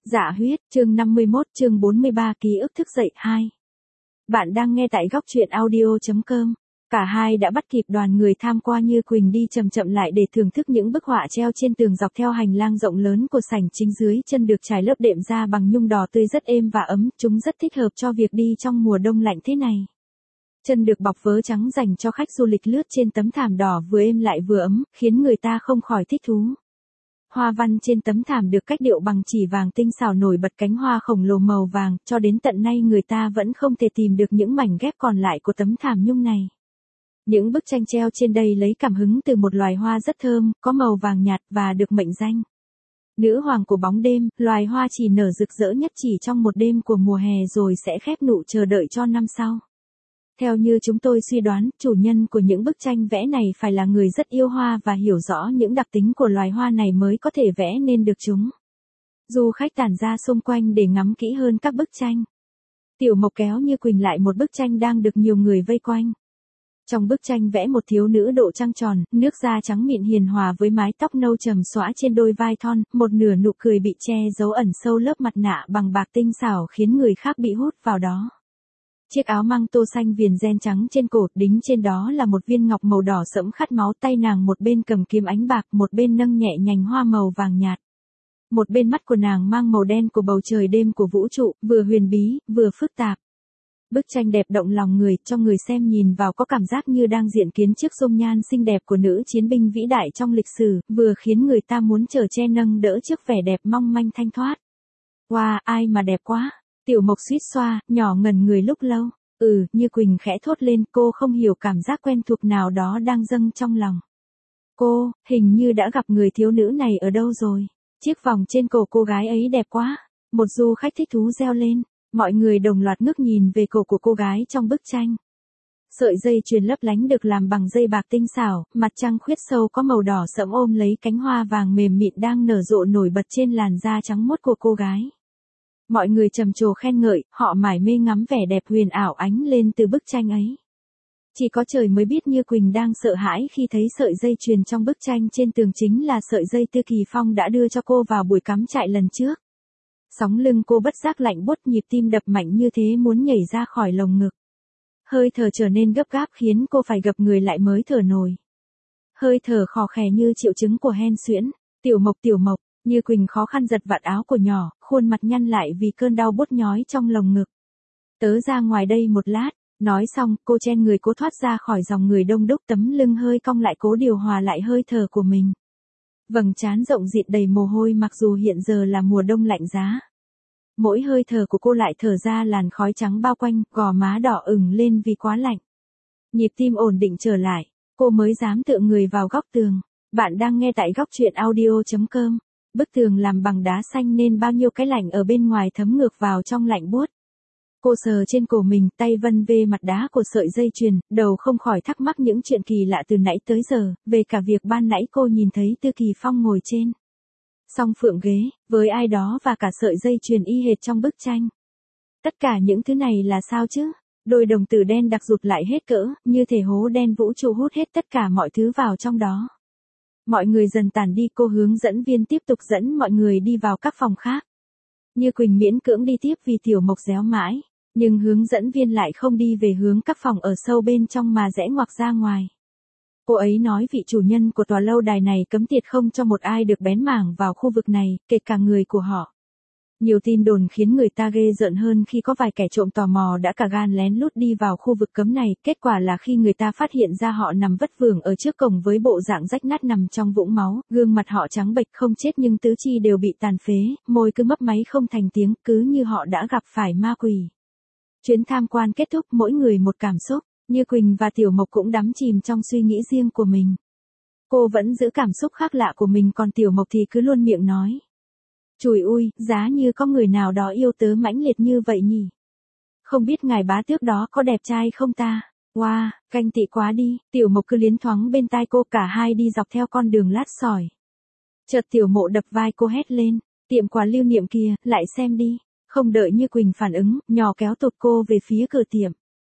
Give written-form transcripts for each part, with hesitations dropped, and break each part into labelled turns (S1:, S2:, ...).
S1: Dạ huyết, chương 51, chương 43, ký ức thức dậy 2. Bạn đang nghe tại góc truyện audio.com. Cả hai đã bắt kịp đoàn người tham qua Như Quỳnh đi chậm chậm lại để thưởng thức những bức họa treo trên tường dọc theo hành lang rộng lớn của sảnh chính. Dưới chân được trải lớp đệm da bằng nhung đỏ tươi rất êm và ấm, chúng rất thích hợp cho việc đi trong mùa đông lạnh thế này. Chân được bọc vớ trắng dành cho khách du lịch lướt trên tấm thảm đỏ vừa êm lại vừa ấm, khiến người ta không khỏi thích thú. Hoa văn trên tấm thảm được cách điệu bằng chỉ vàng tinh xảo nổi bật cánh hoa khổng lồ màu vàng, cho đến tận nay người ta vẫn không thể tìm được những mảnh ghép còn lại của tấm thảm nhung này. Những bức tranh treo trên đây lấy cảm hứng từ một loài hoa rất thơm, có màu vàng nhạt và được mệnh danh nữ hoàng của bóng đêm. Loài hoa chỉ nở rực rỡ nhất chỉ trong một đêm của mùa hè rồi sẽ khép nụ chờ đợi cho năm sau. Theo như chúng tôi suy đoán, chủ nhân của những bức tranh vẽ này phải là người rất yêu hoa và hiểu rõ những đặc tính của loài hoa này mới có thể vẽ nên được chúng. Du khách tản ra xung quanh để ngắm kỹ hơn các bức tranh. Tiểu Mộc kéo Như Quỳnh lại một bức tranh đang được nhiều người vây quanh. Trong bức tranh vẽ một thiếu nữ độ trăng tròn, nước da trắng mịn hiền hòa với mái tóc nâu trầm xõa trên đôi vai thon, một nửa nụ cười bị che giấu ẩn sâu lớp mặt nạ bằng bạc tinh xảo khiến người khác bị hút vào đó. Chiếc áo măng tô xanh viền ren trắng trên cổ, đính trên đó là một viên ngọc màu đỏ sẫm khát máu, tay nàng một bên cầm kiếm ánh bạc, một bên nâng nhẹ nhành hoa màu vàng nhạt. Một bên mắt của nàng mang màu đen của bầu trời đêm của vũ trụ, vừa huyền bí, vừa phức tạp. Bức tranh đẹp động lòng người, cho người xem nhìn vào có cảm giác như đang diện kiến trước dung nhan xinh đẹp của nữ chiến binh vĩ đại trong lịch sử, vừa khiến người ta muốn chở che nâng đỡ trước vẻ đẹp mong manh thanh thoát. Wow, ai mà đẹp quá! Tiểu Mộc suýt xoa, nhỏ ngần người lúc lâu. Như Quỳnh khẽ thốt lên, cô không hiểu cảm giác quen thuộc nào đó đang dâng trong lòng. Cô, hình như đã gặp người thiếu nữ này ở đâu rồi. Chiếc vòng trên cổ cô gái ấy đẹp quá. Một du khách thích thú reo lên. Mọi người đồng loạt ngước nhìn về cổ của cô gái trong bức tranh. Sợi dây chuyền lấp lánh được làm bằng dây bạc tinh xảo, mặt trăng khuyết sâu có màu đỏ sẫm ôm lấy cánh hoa vàng mềm mịn đang nở rộ nổi bật trên làn da trắng muốt của cô gái. Mọi người trầm trồ khen ngợi, họ mải mê ngắm vẻ đẹp huyền ảo ánh lên từ bức tranh ấy. Chỉ có trời mới biết Như Quỳnh đang sợ hãi khi thấy sợi dây chuyền trong bức tranh trên tường chính là sợi dây Tư Kỳ Phong đã đưa cho cô vào buổi cắm trại lần trước. Sóng lưng cô bất giác lạnh buốt, nhịp tim đập mạnh như thế muốn nhảy ra khỏi lồng ngực. Hơi thở trở nên gấp gáp khiến cô phải gập người lại mới thở nổi. Hơi thở khò khè như triệu chứng của hen suyễn. Tiểu Mộc. Như Quỳnh khó khăn giật vạt áo của nhỏ, khuôn mặt nhăn lại vì cơn đau buốt nhói trong lồng ngực. Tớ ra ngoài đây một lát. Nói xong, cô chen người cố thoát ra khỏi dòng người đông đúc, tấm lưng hơi cong lại cố điều hòa lại hơi thở của mình. Vầng trán rộng rịn đầy mồ hôi mặc dù hiện giờ là mùa đông lạnh giá. Mỗi hơi thở của cô lại thở ra làn khói trắng bao quanh, gò má đỏ ửng lên vì quá lạnh. Nhịp tim ổn định trở lại, cô mới dám tựa người vào góc tường. Bạn đang nghe tại góc truyện audio.com. Bức tường làm bằng đá xanh nên bao nhiêu cái lạnh ở bên ngoài thấm ngược vào trong lạnh buốt. Cô sờ trên cổ mình, tay vân về mặt đá của sợi dây chuyền, đầu không khỏi thắc mắc những chuyện kỳ lạ từ nãy tới giờ, về cả việc ban nãy cô nhìn thấy Tư Kỳ Phong ngồi trên song phượng ghế, với ai đó và cả sợi dây chuyền y hệt trong bức tranh. Tất cả những thứ này là sao chứ? Đôi đồng tử đen đặc rụt lại hết cỡ, như thể hố đen vũ trụ hút hết tất cả mọi thứ vào trong đó. Mọi người dần tản đi, cô hướng dẫn viên tiếp tục dẫn mọi người đi vào các phòng khác. Như Quỳnh miễn cưỡng đi tiếp vì Tiểu Mộc réo mãi, nhưng hướng dẫn viên lại không đi về hướng các phòng ở sâu bên trong mà rẽ ngoặc ra ngoài. Cô ấy nói vị chủ nhân của tòa lâu đài này cấm tiệt không cho một ai được bén mảng vào khu vực này, kể cả người của họ. Nhiều tin đồn khiến người ta ghê rợn hơn khi có vài kẻ trộm tò mò đã cả gan lén lút đi vào khu vực cấm này, kết quả là khi người ta phát hiện ra họ nằm vất vưởng ở trước cổng với bộ dạng rách nát nằm trong vũng máu, gương mặt họ trắng bệch không chết nhưng tứ chi đều bị tàn phế, môi cứ mấp máy không thành tiếng, cứ như họ đã gặp phải ma quỷ. Chuyến tham quan kết thúc, mỗi người một cảm xúc, Như Quỳnh và Tiểu Mộc cũng đắm chìm trong suy nghĩ riêng của mình. Cô vẫn giữ cảm xúc khác lạ của mình, còn Tiểu Mộc thì cứ luôn miệng nói. Chùi ui, giá như có người nào đó yêu tớ mãnh liệt như vậy nhỉ? Không biết ngài bá tước đó có đẹp trai không ta? Wow, canh tị quá đi. Tiểu Mộc cứ liến thoáng bên tai cô, cả hai đi dọc theo con đường lát sỏi. Chợt Tiểu Mộ đập vai cô hét lên, tiệm quà lưu niệm kia, lại xem đi. Không đợi Như Quỳnh phản ứng, nhỏ kéo tụt cô về phía cửa tiệm.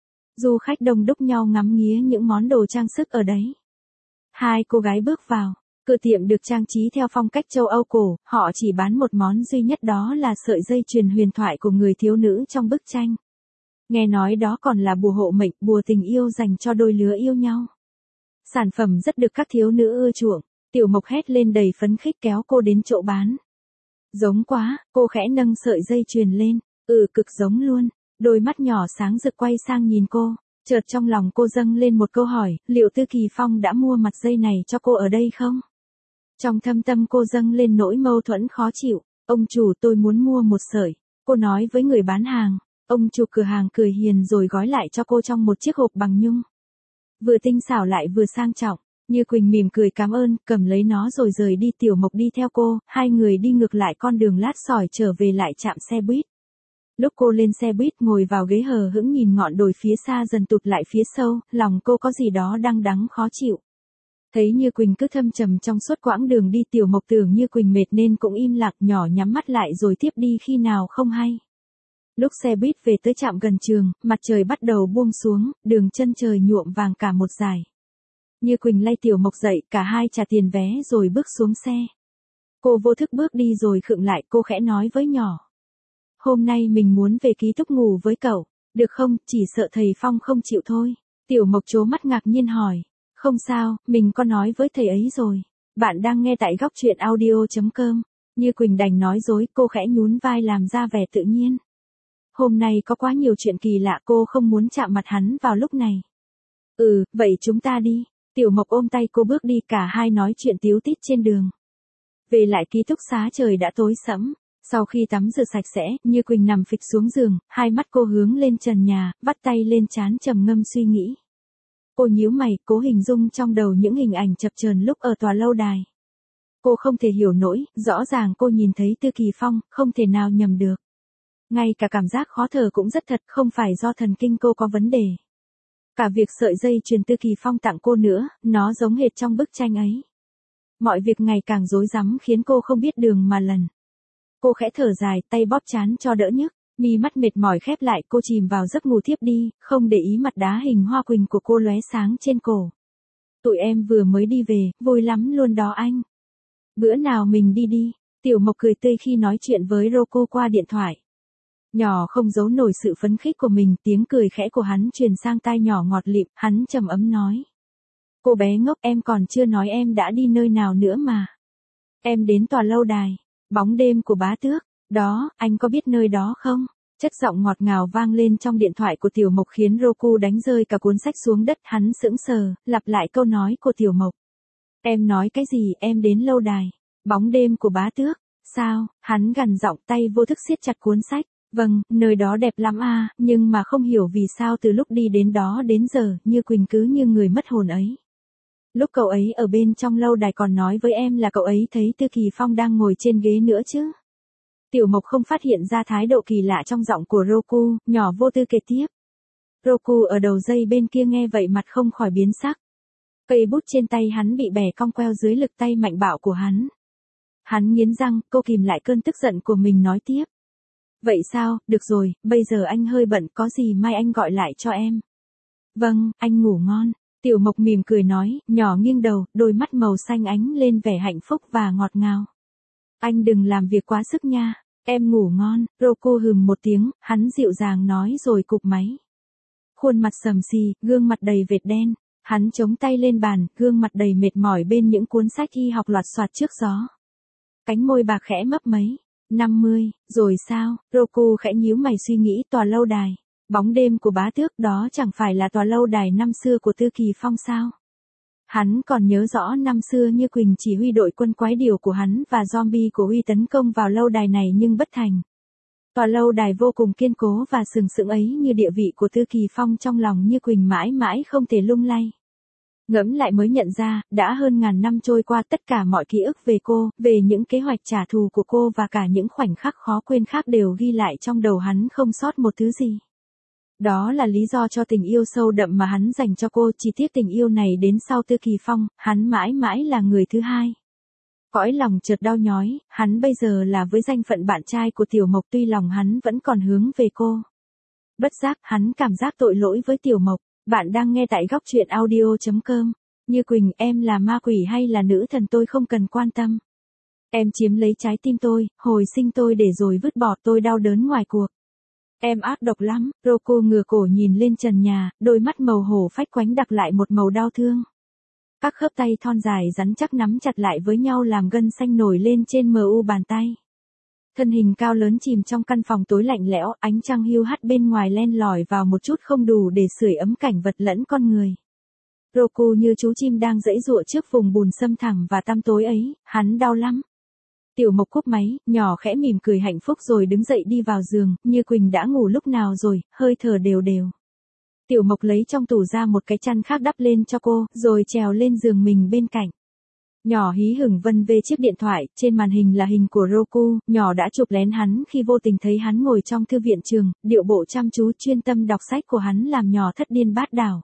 S1: Du khách đông đúc nhau ngắm nghía những món đồ trang sức ở đấy. Hai cô gái bước vào. Cửa tiệm được trang trí theo phong cách châu Âu cổ, họ chỉ bán một món duy nhất, đó là sợi dây chuyền huyền thoại của người thiếu nữ trong bức tranh. Nghe nói đó còn là bùa hộ mệnh, bùa tình yêu dành cho đôi lứa yêu nhau. Sản phẩm rất được các thiếu nữ ưa chuộng. Tiểu Mộc hét lên đầy phấn khích kéo cô đến chỗ bán. Giống quá, cô khẽ nâng sợi dây chuyền lên. Cực giống luôn. Đôi mắt nhỏ sáng rực quay sang nhìn cô. Chợt trong lòng cô dâng lên một câu hỏi, liệu Tư Kỳ Phong đã mua mặt dây này cho cô ở đây không? Trong thâm tâm cô dâng lên nỗi mâu thuẫn khó chịu. Ông chủ, tôi muốn mua một sợi. Cô nói với người bán hàng. Ông chủ cửa hàng cười hiền rồi gói lại cho cô trong một chiếc hộp bằng nhung. Vừa tinh xảo lại vừa sang trọng. Như Quỳnh mỉm cười cảm ơn, cầm lấy nó rồi rời đi. Tiểu Mộc đi theo cô, hai người đi ngược lại con đường lát sỏi trở về lại trạm xe buýt. Lúc cô lên xe buýt ngồi vào ghế hờ hững nhìn ngọn đồi phía xa dần tụt lại phía sâu, lòng cô có gì đó đắng đắng khó chịu. Thấy Như Quỳnh cứ thâm trầm trong suốt quãng đường đi, Tiểu Mộc tưởng Như Quỳnh mệt nên cũng im lặng, nhỏ nhắm mắt lại rồi tiếp đi khi nào không hay. Lúc xe buýt về tới trạm gần trường, mặt trời bắt đầu buông xuống, đường chân trời nhuộm vàng cả một dải. Như Quỳnh lay Tiểu Mộc dậy, cả hai trả tiền vé rồi bước xuống xe. Cô vô thức bước đi rồi khựng lại, cô khẽ nói với nhỏ. Hôm nay mình muốn về ký túc ngủ với cậu, được không, chỉ sợ thầy Phong không chịu thôi. Tiểu Mộc trố mắt ngạc nhiên hỏi. Không sao, mình có nói với thầy ấy rồi. Bạn đang nghe tại góc truyện audio.com. Như Quỳnh đành nói dối, cô khẽ nhún vai làm ra vẻ tự nhiên. Hôm nay có quá nhiều chuyện kỳ lạ, cô không muốn chạm mặt hắn vào lúc này. Vậy chúng ta đi. Tiểu Mộc ôm tay cô bước đi, cả hai nói chuyện tíu tít trên đường. Về lại ký túc xá trời đã tối sẫm. Sau khi tắm rửa sạch sẽ, Như Quỳnh nằm phịch xuống giường, hai mắt cô hướng lên trần nhà, vắt tay lên trán trầm ngâm suy nghĩ. Cô nhíu mày, cố hình dung trong đầu những hình ảnh chập chờn lúc ở tòa lâu đài. Cô không thể hiểu nổi, rõ ràng cô nhìn thấy Tư Kỳ Phong, không thể nào nhầm được. Ngay cả cảm giác khó thở cũng rất thật, không phải do thần kinh cô có vấn đề. Cả việc sợi dây chuyền Tư Kỳ Phong tặng cô nữa, nó giống hệt trong bức tranh ấy. Mọi việc ngày càng rối rắm khiến cô không biết đường mà lần. Cô khẽ thở dài, tay bóp trán cho đỡ nhức, mi mắt mệt mỏi khép lại, cô chìm vào giấc ngủ thiếp đi, không để ý mặt đá hình hoa quỳnh của cô lóe sáng trên cổ. Tụi em vừa mới đi về, vui lắm luôn đó anh. Bữa nào mình đi đi. Tiểu Mộc cười tươi khi nói chuyện với Roku qua điện thoại. Nhỏ không giấu nổi sự phấn khích của mình, tiếng cười khẽ của hắn truyền sang tai nhỏ ngọt lịm, hắn trầm ấm nói. Cô bé ngốc, em còn chưa nói em đã đi nơi nào nữa mà. Em đến tòa lâu đài, bóng đêm của Bá Tước, đó, anh có biết nơi đó không? Chất giọng ngọt ngào vang lên trong điện thoại của Tiểu Mộc khiến Roku đánh rơi cả cuốn sách xuống đất, hắn sững sờ, lặp lại câu nói của Tiểu Mộc. Em nói cái gì, em đến lâu đài, bóng đêm của Bá Tước, sao? Hắn gằn giọng, tay vô thức siết chặt cuốn sách. Vâng, nơi đó đẹp lắm à, nhưng mà không hiểu vì sao từ lúc đi đến đó đến giờ, Như Quỳnh cứ như người mất hồn ấy. Lúc cậu ấy ở bên trong lâu đài còn nói với em là cậu ấy thấy Tư Kỳ Phong đang ngồi trên ghế nữa chứ. Tiểu Mộc không phát hiện ra thái độ kỳ lạ trong giọng của Roku, nhỏ vô tư kể tiếp. Roku ở đầu dây bên kia nghe vậy mặt không khỏi biến sắc. Cây bút trên tay hắn bị bẻ cong queo dưới lực tay mạnh bạo của hắn. Hắn nghiến răng, cô kìm lại cơn tức giận của mình nói tiếp. Vậy sao, được rồi, bây giờ anh hơi bận, có gì mai anh gọi lại cho em. Vâng, anh ngủ ngon. Tiểu Mộc mỉm cười nói, nhỏ nghiêng đầu, đôi mắt màu xanh ánh lên vẻ hạnh phúc và ngọt ngào. Anh đừng làm việc quá sức nha, em ngủ ngon. Roku hừm một tiếng, hắn dịu dàng nói rồi cụp máy. Khuôn mặt sầm xì, gương mặt đầy vệt đen, hắn chống tay lên bàn, gương mặt đầy mệt mỏi bên những cuốn sách y học loạt soạt trước gió. Cánh môi bạc khẽ mấp máy. 50, rồi sao? Roku khẽ nhíu mày suy nghĩ, tòa lâu đài. Bóng đêm của Bá Tước, đó chẳng phải là tòa lâu đài năm xưa của Tư Kỳ Phong sao? Hắn còn nhớ rõ năm xưa Như Quỳnh chỉ huy đội quân quái điểu của hắn và zombie của Huy tấn công vào lâu đài này nhưng bất thành. Tòa lâu đài vô cùng kiên cố và sừng sững ấy như địa vị của Tư Kỳ Phong trong lòng Như Quỳnh mãi mãi không thể lung lay. Ngẫm lại mới nhận ra, đã hơn ngàn năm trôi qua, tất cả mọi ký ức về cô, về những kế hoạch trả thù của cô và cả những khoảnh khắc khó quên khác đều ghi lại trong đầu hắn không sót một thứ gì. Đó là lý do cho tình yêu sâu đậm mà hắn dành cho cô, chỉ tiếc tình yêu này đến sau Tư Kỳ Phong, hắn mãi mãi là người thứ hai. Cõi lòng chợt đau nhói, hắn bây giờ là với danh phận bạn trai của Tiểu Mộc, tuy lòng hắn vẫn còn hướng về cô. Bất giác, hắn cảm giác tội lỗi với Tiểu Mộc. Bạn đang nghe tại góc truyện audio.com. Như Quỳnh, em là ma quỷ hay là nữ thần tôi không cần quan tâm. Em chiếm lấy trái tim tôi, hồi sinh tôi để rồi vứt bỏ tôi đau đớn ngoài cuộc. Em ác độc lắm, Rocco ngửa cổ nhìn lên trần nhà, đôi mắt màu hổ phách quánh đặc lại một màu đau thương. Các khớp tay thon dài rắn chắc nắm chặt lại với nhau làm gân xanh nổi lên trên mu bàn tay. Thân hình cao lớn chìm trong căn phòng tối lạnh lẽo, ánh trăng hiu hắt bên ngoài len lỏi vào một chút không đủ để sưởi ấm cảnh vật lẫn con người. Rocco như chú chim đang giãy giụa trước vùng bùn xâm thẳm và tăm tối ấy, hắn đau lắm. Tiểu Mộc cúp máy, nhỏ khẽ mỉm cười hạnh phúc rồi đứng dậy đi vào giường, Như Quỳnh đã ngủ lúc nào rồi, hơi thở đều đều. Tiểu Mộc lấy trong tủ ra một cái chăn khác đắp lên cho cô, rồi trèo lên giường mình bên cạnh. Nhỏ hí hửng vân vê chiếc điện thoại, trên màn hình là hình của Rocco, nhỏ đã chụp lén hắn khi vô tình thấy hắn ngồi trong thư viện trường, điệu bộ chăm chú chuyên tâm đọc sách của hắn làm nhỏ thất điên bát đảo.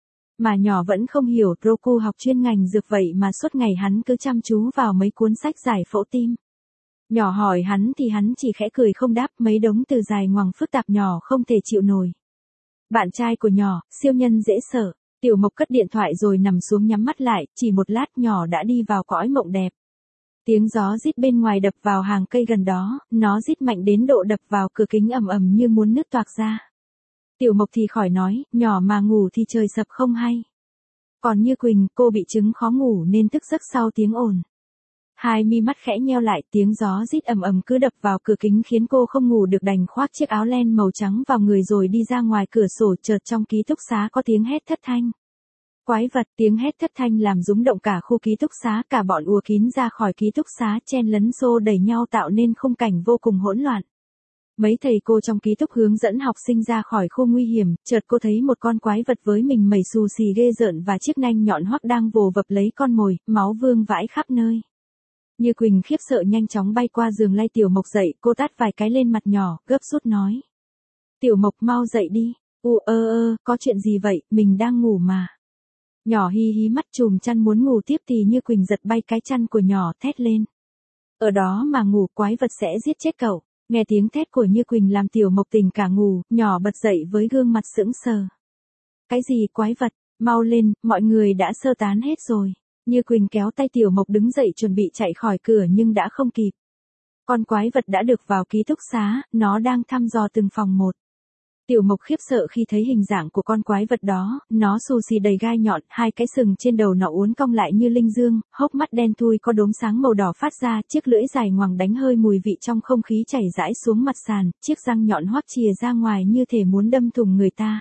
S1: Mà nhỏ vẫn không hiểu Rocco học chuyên ngành dược vậy mà suốt ngày hắn cứ chăm chú vào mấy cuốn sách giải phẫu tim. Nhỏ hỏi hắn thì hắn chỉ khẽ cười không đáp, mấy đống từ dài ngoằng phức tạp nhỏ không thể chịu nổi. Bạn trai của nhỏ, siêu nhân dễ sợ. Tiểu Mộc cất điện thoại rồi nằm xuống nhắm mắt lại, chỉ một lát nhỏ đã đi vào cõi mộng đẹp. Tiếng gió rít bên ngoài đập vào hàng cây gần đó, nó rít mạnh đến độ đập vào cửa kính ầm ầm như muốn nứt toạc ra. Tiểu Mộc thì khỏi nói, nhỏ mà ngủ thì trời sập không hay. Còn Như Quỳnh, cô bị chứng khó ngủ nên thức giấc sau tiếng ồn. Hai mi mắt khẽ nheo lại, tiếng gió rít ầm ầm cứ đập vào cửa kính khiến cô không ngủ được, đành khoác chiếc áo len màu trắng vào người rồi đi ra ngoài cửa sổ. Chợt trong ký túc xá có tiếng hét thất thanh. Quái vật, tiếng hét thất thanh làm rúng động cả khu ký túc xá, cả bọn ùa kín ra khỏi ký túc xá chen lấn xô đẩy nhau tạo nên khung cảnh vô cùng hỗn loạn. Mấy thầy cô trong ký túc hướng dẫn học sinh ra khỏi khu nguy hiểm, chợt cô thấy một con quái vật với mình mẩy xù xì ghê rợn và chiếc nanh nhọn hoắt đang vồ vập lấy con mồi, máu vương vãi khắp nơi. Như Quỳnh khiếp sợ nhanh chóng bay qua giường lay Tiểu Mộc dậy, cô tát vài cái lên mặt nhỏ, gấp rút nói. Tiểu Mộc mau dậy đi, có chuyện gì vậy, mình đang ngủ mà. Nhỏ hí hí mắt chùm chăn muốn ngủ tiếp thì Như Quỳnh giật bay cái chăn của nhỏ thét lên. Ở đó mà ngủ, quái vật sẽ giết chết cậu. Nghe tiếng thét của Như Quỳnh làm Tiểu Mộc tỉnh cả ngủ, nhỏ bật dậy với gương mặt sững sờ. Cái gì quái vật, mau lên, mọi người đã sơ tán hết rồi. Như Quỳnh kéo tay Tiểu Mộc đứng dậy chuẩn bị chạy khỏi cửa nhưng đã không kịp. Con quái vật đã được vào ký túc xá, nó đang thăm dò từng phòng một. Tiểu Mộc khiếp sợ khi thấy hình dạng của con quái vật đó, nó xù xì đầy gai nhọn, hai cái sừng trên đầu nó uốn cong lại như linh dương, hốc mắt đen thui có đốm sáng màu đỏ phát ra, chiếc lưỡi dài ngoằng đánh hơi mùi vị trong không khí chảy rãi xuống mặt sàn, chiếc răng nhọn hoắt chìa ra ngoài như thể muốn đâm thủng người ta.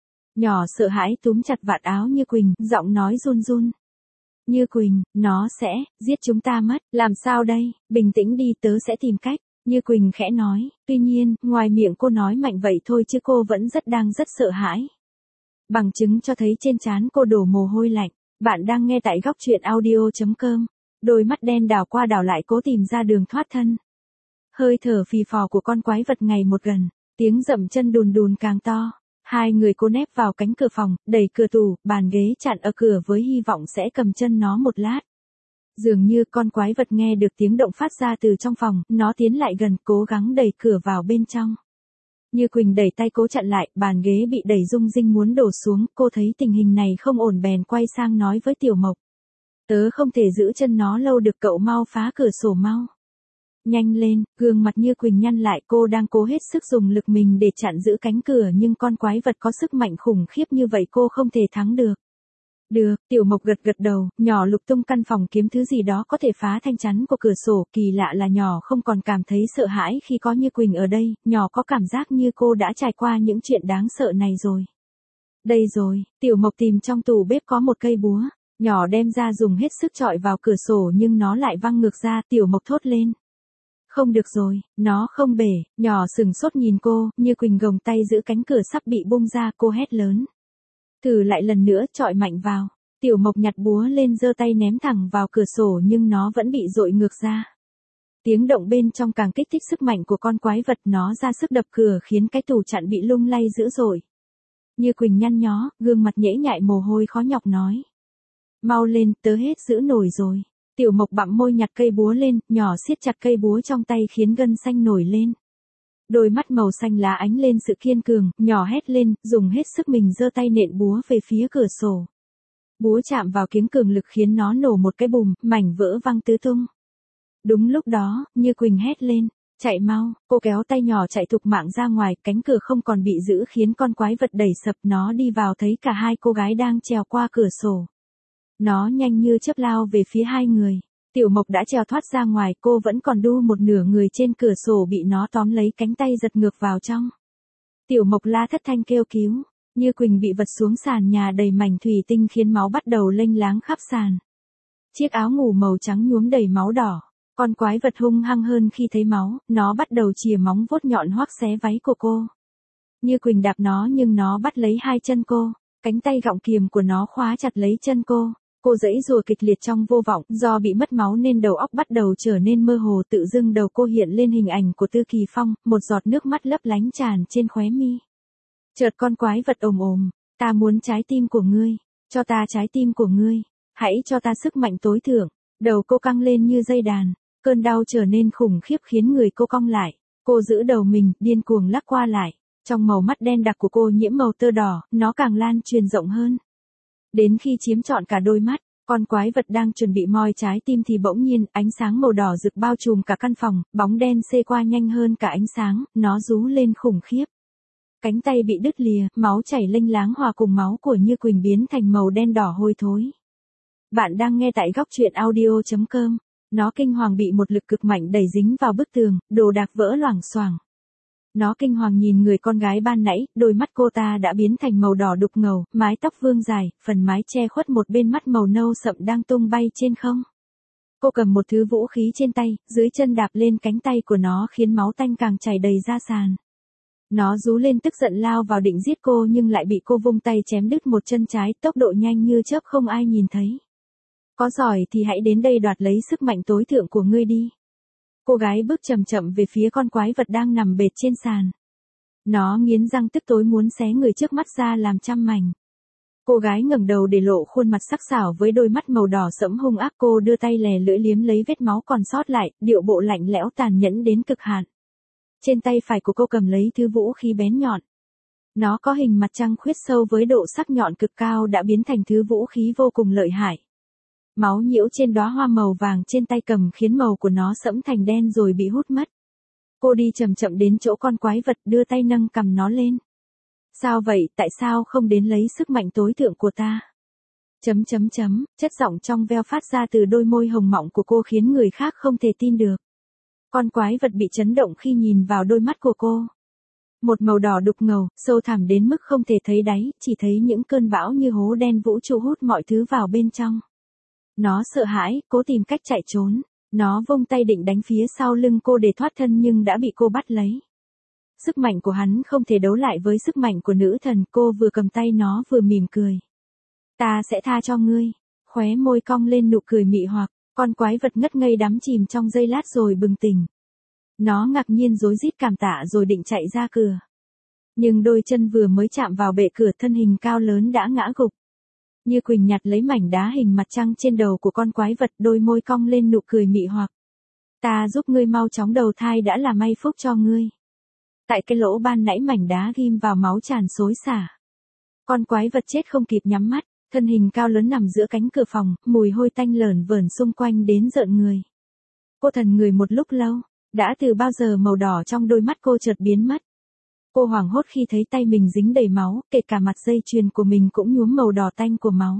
S1: Nhỏ sợ hãi túm chặt vạt áo Như Quỳnh, giọng nói run run. Như Quỳnh, nó sẽ giết chúng ta mất, làm sao đây, bình tĩnh đi, tớ sẽ tìm cách. Như Quỳnh khẽ nói, tuy nhiên, ngoài miệng cô nói mạnh vậy thôi chứ cô vẫn đang rất sợ hãi. Bằng chứng cho thấy trên trán cô đổ mồ hôi lạnh. Bạn đang nghe tại góc truyện audio.com. Đôi mắt đen đảo qua đảo lại cố tìm ra đường thoát thân. Hơi thở phì phò của con quái vật ngày một gần, tiếng dậm chân đùn đùn càng to. Hai người cô nép vào cánh cửa phòng, đẩy cửa tủ, bàn ghế chặn ở cửa với hy vọng sẽ cầm chân nó một lát. Dường như con quái vật nghe được tiếng động phát ra từ trong phòng, nó tiến lại gần, cố gắng đẩy cửa vào bên trong. Như Quỳnh đẩy tay cố chặn lại, bàn ghế bị đẩy rung rinh muốn đổ xuống, cô thấy tình hình này không ổn bèn quay sang nói với Tiểu Mộc. Tớ không thể giữ chân nó lâu được, cậu mau phá cửa sổ mau. Nhanh lên, gương mặt Như Quỳnh nhăn lại, cô đang cố hết sức dùng lực mình để chặn giữ cánh cửa nhưng con quái vật có sức mạnh khủng khiếp như vậy cô không thể thắng được. Được, Tiểu Mộc gật gật đầu, nhỏ lục tung căn phòng kiếm thứ gì đó có thể phá thanh chắn của cửa sổ, kỳ lạ là nhỏ không còn cảm thấy sợ hãi khi có Như Quỳnh ở đây, nhỏ có cảm giác như cô đã trải qua những chuyện đáng sợ này rồi. Đây rồi, Tiểu Mộc tìm trong tủ bếp có một cây búa, nhỏ đem ra dùng hết sức chọi vào cửa sổ nhưng nó lại văng ngược ra, Tiểu Mộc thốt lên. Không được rồi, nó không bể, nhỏ sừng sốt nhìn cô, Như Quỳnh gồng tay giữ cánh cửa sắp bị bung ra, cô hét lớn. Thử lại lần nữa, chọi mạnh vào. Tiểu Mộc nhặt búa lên giơ tay ném thẳng vào cửa sổ nhưng nó vẫn bị dội ngược ra. Tiếng động bên trong càng kích thích sức mạnh của con quái vật, nó ra sức đập cửa khiến cái tủ chặn bị lung lay dữ dội. Như Quỳnh nhăn nhó, gương mặt nhễ nhại mồ hôi khó nhọc nói. Mau lên, tớ hết giữ nổi rồi. Tiểu Mộc bặm môi nhặt cây búa lên, nhỏ siết chặt cây búa trong tay khiến gân xanh nổi lên. Đôi mắt màu xanh lá ánh lên sự kiên cường, nhỏ hét lên, dùng hết sức mình giơ tay nện búa về phía cửa sổ. Búa chạm vào kiếm cường lực khiến nó nổ một cái bùm, mảnh vỡ văng tứ tung. Đúng lúc đó, Như Quỳnh hét lên, chạy mau, cô kéo tay nhỏ chạy thục mạng ra ngoài, cánh cửa không còn bị giữ khiến con quái vật đẩy sập, nó đi vào thấy cả hai cô gái đang trèo qua cửa sổ. Nó nhanh như chớp lao về phía hai người. Tiểu Mộc đã trèo thoát ra ngoài, cô vẫn còn đu một nửa người trên cửa sổ bị nó tóm lấy cánh tay giật ngược vào trong. Tiểu Mộc la thất thanh kêu cứu, Như Quỳnh bị vật xuống sàn nhà đầy mảnh thủy tinh khiến máu bắt đầu lênh láng khắp sàn. Chiếc áo ngủ màu trắng nhuốm đầy máu đỏ. Con quái vật hung hăng hơn khi thấy máu, nó bắt đầu chìa móng vuốt nhọn hoắc xé váy của cô. Như Quỳnh đạp nó nhưng nó bắt lấy hai chân cô, cánh tay gọng kìm của nó khóa chặt lấy chân cô. Cô giãy giụa kịch liệt trong vô vọng, do bị mất máu nên đầu óc bắt đầu trở nên mơ hồ, tự dưng đầu cô hiện lên hình ảnh của Tư Kỳ Phong, một giọt nước mắt lấp lánh tràn trên khóe mi. Chợt con quái vật ồm ồm, ta muốn trái tim của ngươi, cho ta trái tim của ngươi, hãy cho ta sức mạnh tối thượng. Đầu cô căng lên như dây đàn, cơn đau trở nên khủng khiếp khiến người cô cong lại. Cô giữ đầu mình, điên cuồng lắc qua lại. Trong màu mắt đen đặc của cô nhiễm màu tơ đỏ, nó càng lan truyền rộng hơn. Đến khi chiếm trọn cả đôi mắt, con quái vật đang chuẩn bị moi trái tim thì bỗng nhiên, ánh sáng màu đỏ rực bao trùm cả căn phòng, bóng đen xê qua nhanh hơn cả ánh sáng, nó rú lên khủng khiếp. Cánh tay bị đứt lìa, máu chảy lênh láng hòa cùng máu của Như Quỳnh biến thành màu đen đỏ hôi thối. Bạn đang nghe tại góc truyện audio.com. Nó kinh hoàng bị một lực cực mạnh đẩy dính vào bức tường, đồ đạc vỡ loảng xoảng. Nó kinh hoàng nhìn người con gái ban nãy, đôi mắt cô ta đã biến thành màu đỏ đục ngầu, mái tóc vương dài, phần mái che khuất một bên mắt màu nâu sậm đang tung bay trên không. Cô cầm một thứ vũ khí trên tay, dưới chân đạp lên cánh tay của nó khiến máu tanh càng chảy đầy ra sàn. Nó rú lên tức giận lao vào định giết cô nhưng lại bị cô vung tay chém đứt một chân trái, tốc độ nhanh như chớp không ai nhìn thấy. Có giỏi thì hãy đến đây đoạt lấy sức mạnh tối thượng của ngươi đi. Cô gái bước chậm chậm về phía con quái vật đang nằm bệt trên sàn. Nó nghiến răng tức tối muốn xé người trước mắt ra làm trăm mảnh. Cô gái ngẩng đầu để lộ khuôn mặt sắc sảo với đôi mắt màu đỏ sẫm hung ác, cô đưa tay lè lưỡi liếm lấy vết máu còn sót lại, điệu bộ lạnh lẽo tàn nhẫn đến cực hạn. Trên tay phải của cô cầm lấy thứ vũ khí bén nhọn. Nó có hình mặt trăng khuyết sâu với độ sắc nhọn cực cao đã biến thành thứ vũ khí vô cùng lợi hại. Máu nhiễu trên đóa hoa màu vàng trên tay cầm khiến màu của nó sẫm thành đen rồi bị hút mất. Cô đi chậm chậm đến chỗ con quái vật, đưa tay nâng cầm nó lên. Sao vậy, tại sao không đến lấy sức mạnh tối thượng của ta? Chất giọng trong veo phát ra từ đôi môi hồng mọng của cô khiến người khác không thể tin được. Con quái vật bị chấn động khi nhìn vào đôi mắt của cô. Một màu đỏ đục ngầu, sâu thẳm đến mức không thể thấy đáy, chỉ thấy những cơn bão như hố đen vũ trụ hút mọi thứ vào bên trong. Nó sợ hãi, cố tìm cách chạy trốn. Nó vung tay định đánh phía sau lưng cô để thoát thân nhưng đã bị cô bắt lấy. Sức mạnh của hắn không thể đấu lại với sức mạnh của nữ thần, cô vừa cầm tay nó vừa mỉm cười. Ta sẽ tha cho ngươi. Khóe môi cong lên nụ cười mị hoặc, con quái vật ngất ngây đắm chìm trong giây lát rồi bừng tỉnh. Nó ngạc nhiên rối rít cảm tạ rồi định chạy ra cửa. Nhưng đôi chân vừa mới chạm vào bệ cửa, thân hình cao lớn đã ngã gục. Như Quỳnh nhặt lấy mảnh đá hình mặt trăng trên đầu của con quái vật, đôi môi cong lên nụ cười mị hoặc. Ta giúp ngươi mau chóng đầu thai đã là may phúc cho ngươi. Tại cái lỗ ban nãy mảnh đá ghim vào máu tràn xối xả. Con quái vật chết không kịp nhắm mắt, thân hình cao lớn nằm giữa cánh cửa phòng, mùi hôi tanh lởn vởn xung quanh đến rợn người. Cô thần người một lúc lâu, đã từ bao giờ màu đỏ trong đôi mắt cô chợt biến mất. Cô hoảng hốt khi thấy tay mình dính đầy máu, kể cả mặt dây chuyền của mình cũng nhuốm màu đỏ tanh của máu.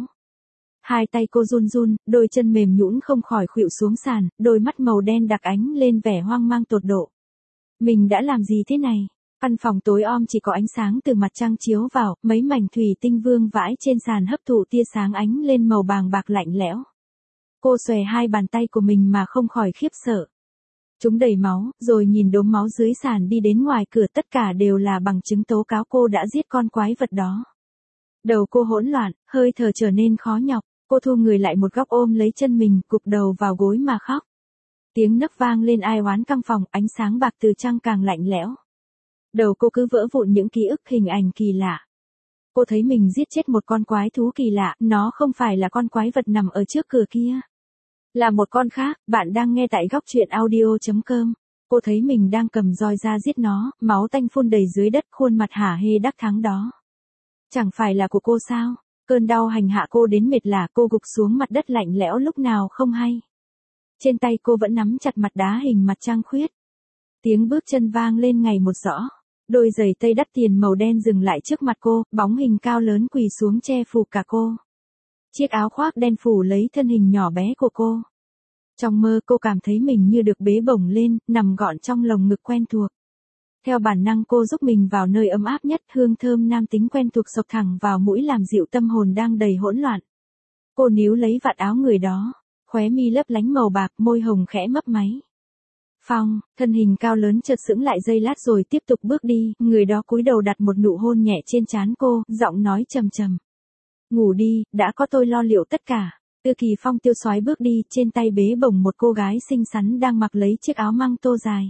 S1: Hai tay cô run run, đôi chân mềm nhũn không khỏi khuỵu xuống sàn, đôi mắt màu đen đặc ánh lên vẻ hoang mang tột độ. Mình đã làm gì thế này? Căn phòng tối om chỉ có ánh sáng từ mặt trăng chiếu vào, mấy mảnh thủy tinh vương vãi trên sàn hấp thụ tia sáng ánh lên màu bàng bạc lạnh lẽo. Cô xòe hai bàn tay của mình mà không khỏi khiếp sợ. Chúng đầy máu, rồi nhìn đốm máu dưới sàn đi đến ngoài cửa, tất cả đều là bằng chứng tố cáo cô đã giết con quái vật đó. Đầu cô hỗn loạn, hơi thở trở nên khó nhọc, cô thu người lại một góc ôm lấy chân mình, gục đầu vào gối mà khóc. Tiếng nấc vang lên ai oán căng phòng, ánh sáng bạc từ trăng càng lạnh lẽo. Đầu cô cứ vỡ vụn những ký ức hình ảnh kỳ lạ. Cô thấy mình giết chết một con quái thú kỳ lạ, nó không phải là con quái vật nằm ở trước cửa kia. Là một con khác. Bạn đang nghe tại góc truyện audio.com. Cô thấy mình đang cầm roi ra giết nó, máu tanh phun đầy dưới đất, khuôn mặt hả hê đắc thắng đó. Chẳng phải là của cô sao? Cơn đau hành hạ cô đến mệt lả, cô gục xuống mặt đất lạnh lẽo lúc nào không hay. Trên tay cô vẫn nắm chặt mặt đá hình mặt trăng khuyết. Tiếng bước chân vang lên ngày một rõ. Đôi giày tây đắt tiền màu đen dừng lại trước mặt cô, bóng hình cao lớn quỳ xuống che phủ cả cô. Chiếc áo khoác đen phủ lấy thân hình nhỏ bé của cô. Trong mơ cô cảm thấy mình như được bế bổng lên, nằm gọn trong lồng ngực quen thuộc. Theo bản năng cô giúp mình vào nơi ấm áp nhất, hương thơm nam tính quen thuộc sộc thẳng vào mũi làm dịu tâm hồn đang đầy hỗn loạn. Cô níu lấy vạt áo người đó, khóe mi lấp lánh màu bạc, môi hồng khẽ mấp máy. Phong, thân hình cao lớn chợt sững lại giây lát rồi tiếp tục bước đi, người đó cúi đầu đặt một nụ hôn nhẹ trên trán cô, giọng nói trầm trầm. Ngủ đi, đã có tôi lo liệu tất cả. Tư Kỳ Phong tiêu xoái bước đi, trên tay bế bổng một cô gái xinh xắn đang mặc lấy chiếc áo măng tô dài.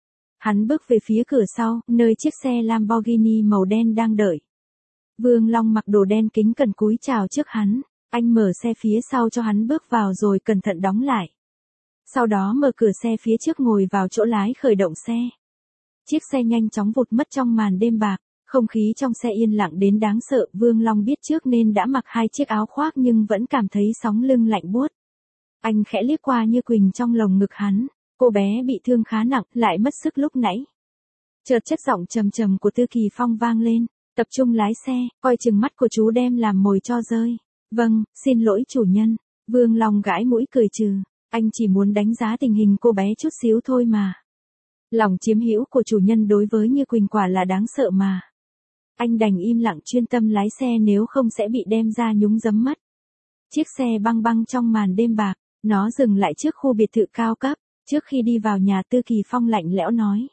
S1: Hắn bước về phía cửa sau, nơi chiếc xe Lamborghini màu đen đang đợi. Vương Long mặc đồ đen kính cẩn cúi chào trước hắn, anh mở xe phía sau cho hắn bước vào rồi cẩn thận đóng lại. Sau đó mở cửa xe phía trước ngồi vào chỗ lái khởi động xe. Chiếc xe nhanh chóng vụt mất trong màn đêm bạc, không khí trong xe yên lặng đến đáng sợ. Vương Long biết trước nên đã mặc 2 chiếc áo khoác nhưng vẫn cảm thấy sóng lưng lạnh buốt. Anh khẽ liếc qua Như Quỳnh trong lồng ngực hắn, cô bé bị thương khá nặng, lại mất sức lúc nãy. Chợt chất giọng trầm trầm của Tư Kỳ Phong vang lên, tập trung lái xe, coi chừng mắt của chú đem làm mồi cho rơi. Vâng, xin lỗi chủ nhân. Vương Long gãi mũi cười trừ, anh chỉ muốn đánh giá tình hình cô bé chút xíu thôi mà. Lòng chiếm hữu của chủ nhân đối với Như Quỳnh quả là đáng sợ mà. Anh đành im lặng chuyên tâm lái xe nếu không sẽ bị đem ra nhúng giấm mất. Chiếc xe băng băng trong màn đêm bạc, nó dừng lại trước khu biệt thự cao cấp. Trước khi đi vào nhà, Tư Kỳ Phong lạnh lẽo nói.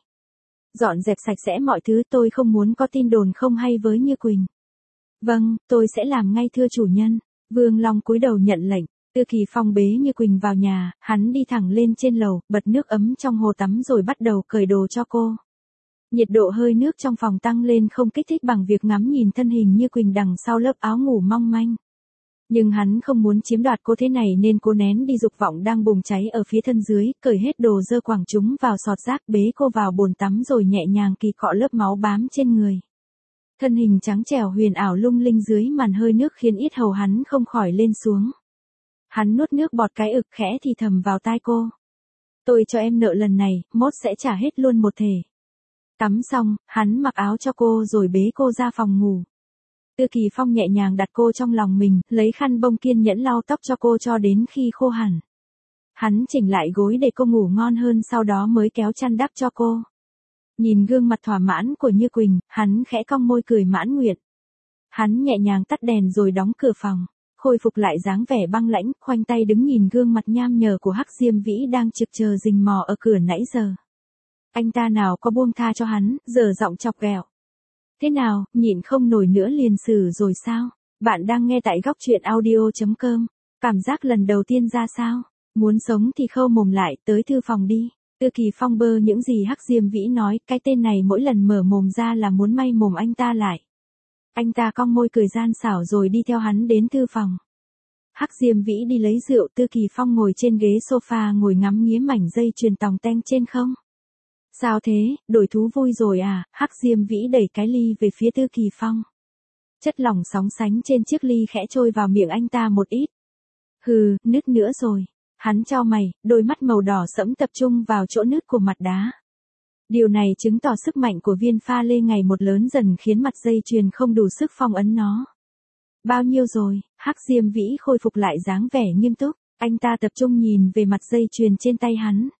S1: Dọn dẹp sạch sẽ mọi thứ, tôi không muốn có tin đồn không hay với Như Quỳnh. Vâng, tôi sẽ làm ngay thưa chủ nhân. Vương Long cúi đầu nhận lệnh. Tư Kỳ Phong bế Như Quỳnh vào nhà, hắn đi thẳng lên trên lầu, bật nước ấm trong hồ tắm rồi bắt đầu cởi đồ cho cô. Nhiệt độ hơi nước trong phòng tăng lên không kích thích bằng việc ngắm nhìn thân hình Như Quỳnh đằng sau lớp áo ngủ mong manh. Nhưng hắn không muốn chiếm đoạt cô thế này nên cố nén đi dục vọng đang bùng cháy ở phía thân dưới, cởi hết đồ dơ quàng chúng vào sọt rác, bế cô vào bồn tắm rồi nhẹ nhàng kỳ cọ lớp máu bám trên người. Thân hình trắng trẻo huyền ảo lung linh dưới màn hơi nước khiến yết hầu hắn không khỏi lên xuống. Hắn nuốt nước bọt cái ực khẽ thì thầm vào tai cô. Tôi cho em nợ lần này, mốt sẽ trả hết luôn một thể. Tắm xong, hắn mặc áo cho cô rồi bế cô ra phòng ngủ. Tư Kỳ Phong nhẹ nhàng đặt cô trong lòng mình, lấy khăn bông kiên nhẫn lau tóc cho cô cho đến khi khô hẳn. Hắn chỉnh lại gối để cô ngủ ngon hơn, sau đó mới kéo chăn đắp cho cô. Nhìn gương mặt thỏa mãn của Như Quỳnh, hắn khẽ cong môi cười mãn nguyện. Hắn nhẹ nhàng tắt đèn rồi đóng cửa phòng, khôi phục lại dáng vẻ băng lãnh, khoanh tay đứng nhìn gương mặt nham nhở của Hắc Diêm Vĩ đang trực chờ rình mò ở cửa nãy giờ. Anh ta nào có buông tha cho hắn, giờ giọng chọc ghẹo. Thế nào, nhịn không nổi nữa liền xử rồi sao? Bạn đang nghe tại góc truyện audio.com. Cảm giác lần đầu tiên ra sao? Muốn sống thì khâu mồm lại, tới thư phòng đi. Tư Kỳ Phong bơ những gì Hắc Diêm Vĩ nói, cái tên này mỗi lần mở mồm ra là muốn may mồm anh ta lại. Anh ta cong môi cười gian xảo rồi đi theo hắn đến thư phòng. Hắc Diêm Vĩ đi lấy rượu, Tư Kỳ Phong ngồi trên ghế sofa ngồi ngắm nghía mảnh dây chuyền tòng teng trên không. Sao thế, đổi thú vui rồi à? Hắc Diêm Vĩ đẩy cái ly về phía Tư Kỳ Phong. Chất lỏng sóng sánh trên chiếc ly khẽ trôi vào miệng anh ta một ít. Hừ, nứt nữa rồi. Hắn chau mày, đôi mắt màu đỏ sẫm tập trung vào chỗ nứt của mặt đá. Điều này chứng tỏ sức mạnh của viên pha lê ngày một lớn dần khiến mặt dây chuyền không đủ sức phong ấn nó. Bao nhiêu rồi? Hắc Diêm Vĩ khôi phục lại dáng vẻ nghiêm túc, anh ta tập trung nhìn về mặt dây chuyền trên tay hắn.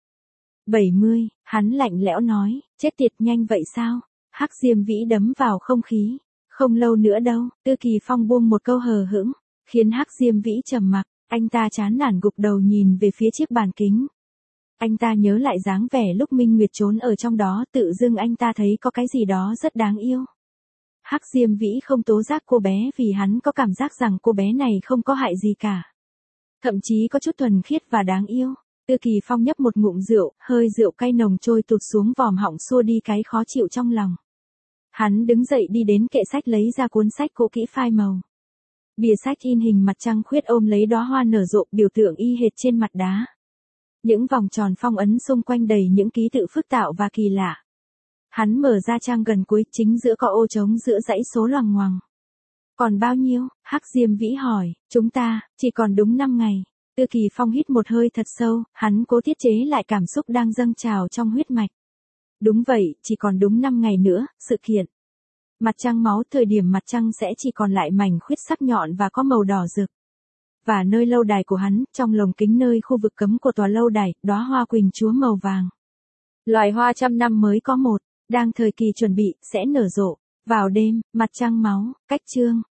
S1: 70, hắn lạnh lẽo nói, chết tiệt nhanh vậy sao? Hắc Diêm Vĩ đấm vào không khí. Không lâu nữa đâu. Tư Kỳ Phong buông một câu hờ hững, khiến Hắc Diêm Vĩ trầm mặc, anh ta chán nản gục đầu nhìn về phía chiếc bàn kính. Anh ta nhớ lại dáng vẻ lúc Minh Nguyệt trốn ở trong đó, tự dưng anh ta thấy có cái gì đó rất đáng yêu. Hắc Diêm Vĩ không tố giác cô bé vì hắn có cảm giác rằng cô bé này không có hại gì cả. Thậm chí có chút thuần khiết và đáng yêu. Tư Kỳ Phong nhấp một ngụm rượu, hơi rượu cay nồng trôi tụt xuống vòm họng xua đi cái khó chịu trong lòng. Hắn đứng dậy đi đến kệ sách lấy ra cuốn sách cũ kỹ phai màu. Bìa sách in hình mặt trăng khuyết ôm lấy đóa hoa nở rộ, biểu tượng y hệt trên mặt đá. Những vòng tròn phong ấn xung quanh đầy những ký tự phức tạo và kỳ lạ. Hắn mở ra trang gần cuối, chính giữa có ô trống giữa dãy số loằng ngoằng. Còn bao nhiêu? Hắc Diêm Vĩ hỏi, chúng ta, chỉ còn đúng 5 ngày. Tư Kỳ Phong hít một hơi thật sâu, hắn cố tiết chế lại cảm xúc đang dâng trào trong huyết mạch. Đúng vậy, chỉ còn đúng 5 ngày nữa, sự kiện. Mặt trăng máu, thời điểm mặt trăng sẽ chỉ còn lại mảnh khuyết sắc nhọn và có màu đỏ rực. Và nơi lâu đài của hắn, trong lồng kính nơi khu vực cấm của tòa lâu đài, đóa hoa quỳnh chúa màu vàng. Loài hoa trăm năm mới có một, đang thời kỳ chuẩn bị, sẽ nở rộ. Vào đêm, mặt trăng máu, cách chương.